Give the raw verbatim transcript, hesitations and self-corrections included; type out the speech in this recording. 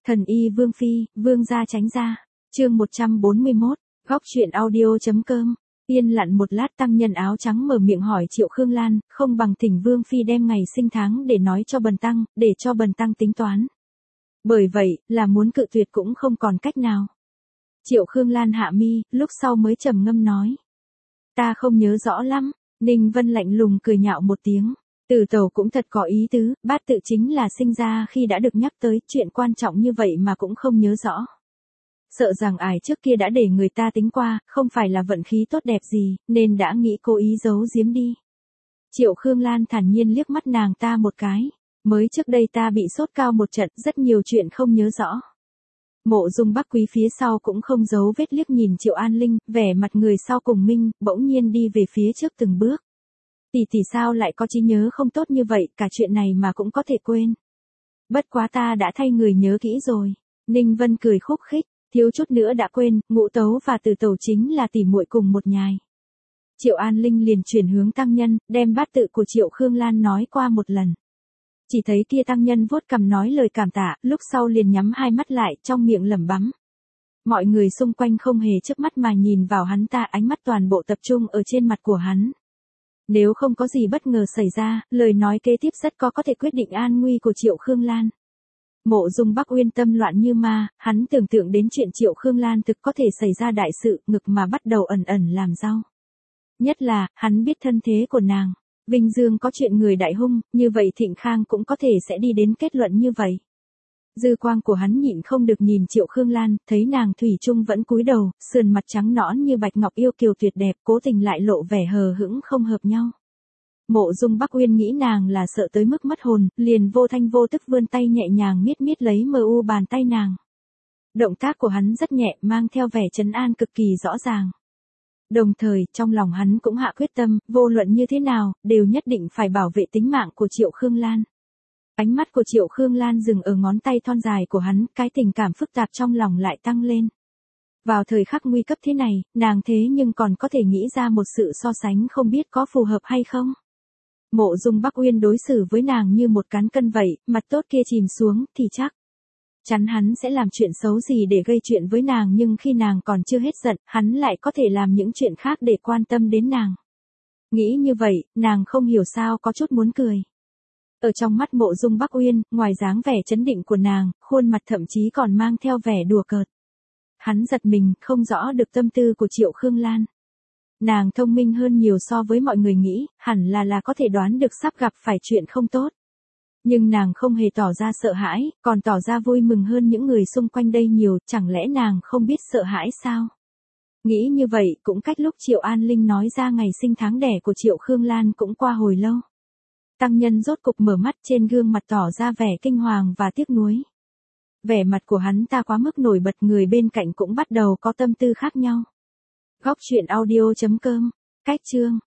Thần y Vương Phi, Vương gia tránh ra. Chương một trăm bốn mươi mốt, góc truyện audio.com. Yên lặng một lát tăng nhân áo trắng mở miệng hỏi Triệu Khương Lan, không bằng thỉnh Vương Phi đem ngày sinh tháng để nói cho bần tăng, để cho bần tăng tính toán. Bởi vậy, là muốn cự tuyệt cũng không còn cách nào. Triệu Khương Lan hạ mi, lúc sau mới trầm ngâm nói. Ta không nhớ rõ lắm. Ninh Vân lạnh lùng cười nhạo một tiếng. Từ Tẩu cũng thật có ý tứ, bát tự chính là sinh ra khi đã được nhắc tới chuyện quan trọng như vậy mà cũng không nhớ rõ. Sợ rằng ải trước kia đã để người ta tính qua, không phải là vận khí tốt đẹp gì, nên đã nghĩ cố ý giấu giếm đi. Triệu Khương Lan thản nhiên liếc mắt nàng ta một cái. Mới trước đây ta bị sốt cao một trận, rất nhiều chuyện không nhớ rõ. Mộ Dung Bắc Quý phía sau cũng không giấu vết liếc nhìn Triệu An Linh, vẻ mặt người sau cùng minh, bỗng nhiên đi về phía trước từng bước. Tỷ tỷ sao lại có trí nhớ không tốt như vậy, cả chuyện này mà cũng có thể quên. Bất quá ta đã thay người nhớ kỹ rồi. Ninh Vân cười khúc khích, thiếu chút nữa đã quên, Ngũ Tấu và Từ Tẩu chính là tỷ muội cùng một nhài. Triệu An Linh liền chuyển hướng tăng nhân, đem bát tự của Triệu Khương Lan nói qua một lần. Chỉ thấy kia tăng nhân vuốt cằm nói lời cảm tạ, lúc sau liền nhắm hai mắt lại, trong miệng lẩm bẩm. Mọi người xung quanh không hề chớp mắt mà nhìn vào hắn ta, ánh mắt toàn bộ tập trung ở trên mặt của hắn. Nếu không có gì bất ngờ xảy ra, lời nói kế tiếp rất có có thể quyết định an nguy của Triệu Khương Lan. Mộ Dung Bắc Uyên tâm loạn như ma, hắn tưởng tượng đến chuyện Triệu Khương Lan thực có thể xảy ra đại sự, ngực mà bắt đầu ẩn ẩn làm đau. Nhất là, hắn biết thân thế của nàng. Vinh Dương có chuyện người đại hung, như vậy Thịnh Khang cũng có thể sẽ đi đến kết luận như vậy. Dư quang của hắn nhịn không được nhìn Triệu Khương Lan, thấy nàng thủy chung vẫn cúi đầu, sườn mặt trắng nõn như bạch ngọc yêu kiều tuyệt đẹp, cố tình lại lộ vẻ hờ hững không hợp nhau. Mộ Dung Bắc Uyên nghĩ nàng là sợ tới mức mất hồn, liền vô thanh vô tức vươn tay nhẹ nhàng miết miết lấy mờ u bàn tay nàng. Động tác của hắn rất nhẹ, mang theo vẻ trấn an cực kỳ rõ ràng. Đồng thời, trong lòng hắn cũng hạ quyết tâm, vô luận như thế nào, đều nhất định phải bảo vệ tính mạng của Triệu Khương Lan. Ánh mắt của Triệu Khương Lan dừng ở ngón tay thon dài của hắn, cái tình cảm phức tạp trong lòng lại tăng lên. Vào thời khắc nguy cấp thế này, nàng thế nhưng còn có thể nghĩ ra một sự so sánh không biết có phù hợp hay không. Mộ Dung Bắc Uyên đối xử với nàng như một cán cân vậy, mặt tốt kia chìm xuống, thì chắc chắn hắn sẽ làm chuyện xấu gì để gây chuyện với nàng, nhưng khi nàng còn chưa hết giận, hắn lại có thể làm những chuyện khác để quan tâm đến nàng. Nghĩ như vậy, nàng không hiểu sao có chút muốn cười. Ở trong mắt Mộ Dung Bắc Uyên, ngoài dáng vẻ trấn định của nàng, khuôn mặt thậm chí còn mang theo vẻ đùa cợt. Hắn giật mình, không rõ được tâm tư của Triệu Khương Lan. Nàng thông minh hơn nhiều so với mọi người nghĩ, hẳn là là có thể đoán được sắp gặp phải chuyện không tốt. Nhưng nàng không hề tỏ ra sợ hãi, còn tỏ ra vui mừng hơn những người xung quanh đây nhiều, chẳng lẽ nàng không biết sợ hãi sao? Nghĩ như vậy, cũng cách lúc Triệu An Linh nói ra ngày sinh tháng đẻ của Triệu Khương Lan cũng qua hồi lâu. Tăng nhân rốt cục mở mắt, trên gương mặt tỏ ra vẻ kinh hoàng và tiếc nuối. Vẻ mặt của hắn ta quá mức nổi bật, người bên cạnh cũng bắt đầu có tâm tư khác nhau. Góc truyện audio.com, cách chương.